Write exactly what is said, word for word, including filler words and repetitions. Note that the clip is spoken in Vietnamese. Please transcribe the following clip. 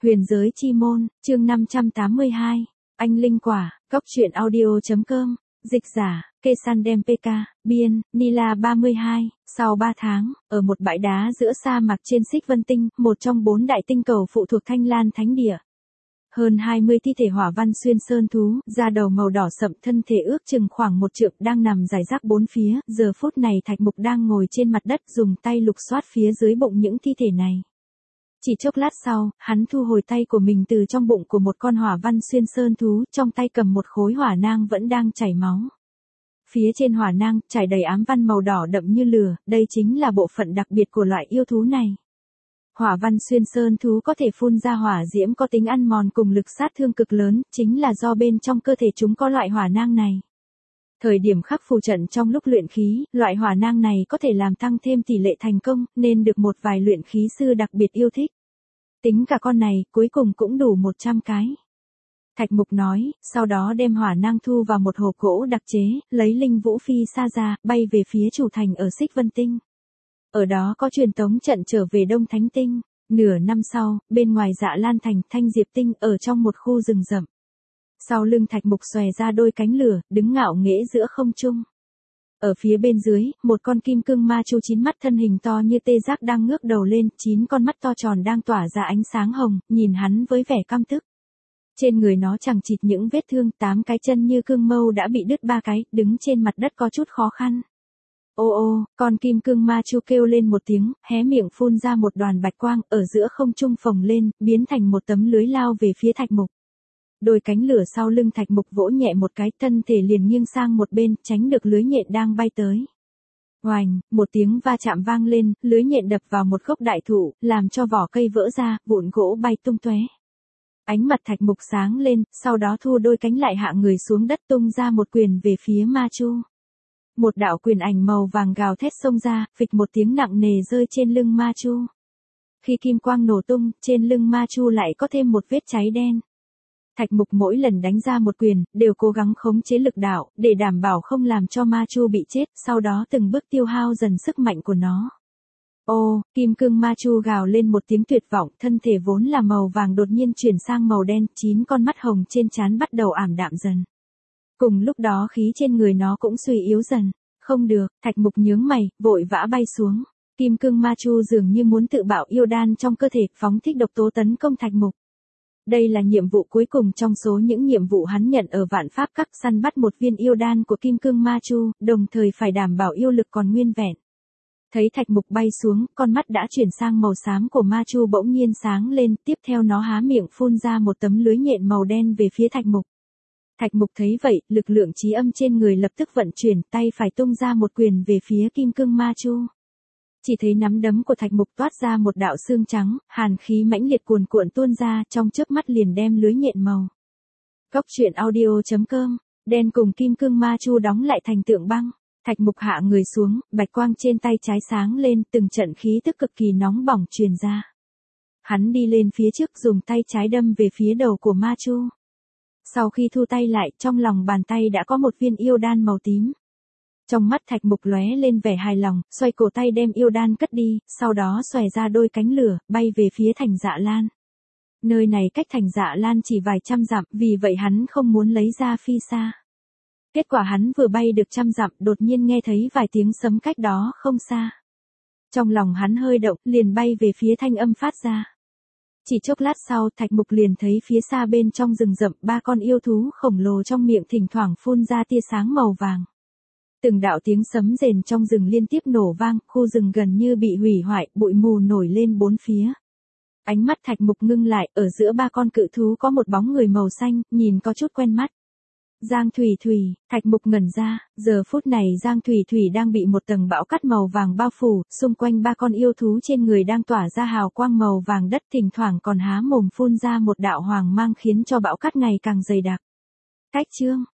Huyền giới chi môn, chương năm trăm tám mươi hai, anh linh quả, góc truyện audio.com, dịch giả, Kê San Đem pê ca, biên, Nila ba mươi hai, sau ba tháng, ở một bãi đá giữa sa mạc trên Xích Vân Tinh, một trong bốn đại tinh cầu phụ thuộc Thanh Lan Thánh Địa. Hơn hai mươi thi thể hỏa văn xuyên sơn thú, da đầu màu đỏ sậm, thân thể ước chừng khoảng một trượng, đang nằm rải rác bốn phía, giờ phút này Thạch Mục đang ngồi trên mặt đất dùng tay lục soát phía dưới bụng những thi thể này. Chỉ chốc lát sau, hắn thu hồi tay của mình từ trong bụng của một con hỏa văn xuyên sơn thú, trong tay cầm một khối hỏa nang vẫn đang chảy máu. Phía trên hỏa nang, trải đầy ám văn màu đỏ đậm như lửa, đây chính là bộ phận đặc biệt của loại yêu thú này. Hỏa văn xuyên sơn thú có thể phun ra hỏa diễm có tính ăn mòn cùng lực sát thương cực lớn, chính là do bên trong cơ thể chúng có loại hỏa nang này. Thời điểm khắc phù trận trong lúc luyện khí, loại hỏa nang này có thể làm tăng thêm tỷ lệ thành công, nên được một vài luyện khí sư đặc biệt yêu thích. Tính cả con này, cuối cùng cũng đủ một trăm cái. Thạch Mục nói, sau đó đem hỏa nang thu vào một hộp gỗ đặc chế, lấy linh vũ phi sa ra, bay về phía chủ thành ở Xích Vân Tinh. Ở đó có truyền tống trận trở về Đông Thánh Tinh. Nửa năm sau, bên ngoài Dạ Lan Thành, Thanh Diệp Tinh, ở trong một khu rừng rậm. Sau lưng Thạch Mục xòe ra đôi cánh lửa, đứng ngạo nghễ giữa không trung. Ở phía bên dưới, một con kim cương ma chu chín mắt thân hình to như tê giác đang ngước đầu lên, chín con mắt to tròn đang tỏa ra ánh sáng hồng, nhìn hắn với vẻ căm tức. Trên người nó chẳng chịt những vết thương, tám cái chân như cương mâu đã bị đứt ba cái, đứng trên mặt đất có chút khó khăn. Ô ô, con kim cương ma chu kêu lên một tiếng, hé miệng phun ra một đoàn bạch quang, ở giữa không trung phồng lên, biến thành một tấm lưới lao về phía Thạch Mục. Đôi cánh lửa sau lưng Thạch Mục vỗ nhẹ một cái, thân thể liền nghiêng sang một bên, tránh được lưới nhện đang bay tới. Oành, một tiếng va chạm vang lên, lưới nhện đập vào một gốc đại thụ, làm cho vỏ cây vỡ ra, vụn gỗ bay tung tóe. Ánh mặt Thạch Mục sáng lên, sau đó thu đôi cánh lại hạ người xuống đất, tung ra một quyền về phía ma chu. Một đạo quyền ảnh màu vàng gào thét xông ra, phịch một tiếng nặng nề rơi trên lưng ma chu. Khi kim quang nổ tung, trên lưng ma chu lại có thêm một vết cháy đen. Thạch Mục mỗi lần đánh ra một quyền, đều cố gắng khống chế lực đạo, để đảm bảo không làm cho ma chu bị chết, sau đó từng bước tiêu hao dần sức mạnh của nó. Ô, kim cương ma chu gào lên một tiếng tuyệt vọng, thân thể vốn là màu vàng đột nhiên chuyển sang màu đen, chín con mắt hồng trên trán bắt đầu ảm đạm dần. Cùng lúc đó khí trên người nó cũng suy yếu dần. Không được, Thạch Mục nhướng mày, vội vã bay xuống. Kim cương ma chu dường như muốn tự bạo yêu đan trong cơ thể, phóng thích độc tố tấn công Thạch Mục. Đây là nhiệm vụ cuối cùng trong số những nhiệm vụ hắn nhận ở Vạn Pháp Các, săn bắt một viên yêu đan của kim cương ma chu, đồng thời phải đảm bảo yêu lực còn nguyên vẹn. Thấy Thạch Mục bay xuống, con mắt đã chuyển sang màu xám của ma chu bỗng nhiên sáng lên, tiếp theo nó há miệng phun ra một tấm lưới nhện màu đen về phía Thạch Mục. Thạch Mục thấy vậy, lực lượng chí âm trên người lập tức vận chuyển, tay phải tung ra một quyền về phía kim cương ma chu. Chỉ thấy nắm đấm của Thạch Mục toát ra một đạo xương trắng, hàn khí mãnh liệt cuồn cuộn tuôn ra, trong chớp mắt liền đem lưới nhện màu. Góc truyện audio.com, đen cùng kim cương ma chu đóng lại thành tượng băng. Thạch Mục hạ người xuống, bạch quang trên tay trái sáng lên, từng trận khí tức cực kỳ nóng bỏng truyền ra. Hắn đi lên phía trước dùng tay trái đâm về phía đầu của ma chu. Sau khi thu tay lại, trong lòng bàn tay đã có một viên yêu đan màu tím. Trong mắt Thạch Mục lóe lên vẻ hài lòng, xoay cổ tay đem yêu đan cất đi, sau đó xòe ra đôi cánh lửa, bay về phía thành Dạ Lan. Nơi này cách thành Dạ Lan chỉ vài trăm dặm, vì vậy hắn không muốn lấy ra phi xa. Kết quả hắn vừa bay được trăm dặm, đột nhiên nghe thấy vài tiếng sấm cách đó không xa. Trong lòng hắn hơi động, liền bay về phía thanh âm phát ra. Chỉ chốc lát sau, Thạch Mục liền thấy phía xa bên trong rừng rậm, ba con yêu thú khổng lồ trong miệng thỉnh thoảng phun ra tia sáng màu vàng. Từng đạo tiếng sấm rền trong rừng liên tiếp nổ vang, khu rừng gần như bị hủy hoại, bụi mù nổi lên bốn phía. Ánh mắt Thạch Mục ngưng lại, ở giữa ba con cự thú có một bóng người màu xanh, nhìn có chút quen mắt. Giang Thủy Thủy, Thạch Mục ngẩn ra, giờ phút này Giang Thủy Thủy đang bị một tầng bão cát màu vàng bao phủ, xung quanh ba con yêu thú trên người đang tỏa ra hào quang màu vàng đất, thỉnh thoảng còn há mồm phun ra một đạo hoàng mang khiến cho bão cát ngày càng dày đặc. Cách chương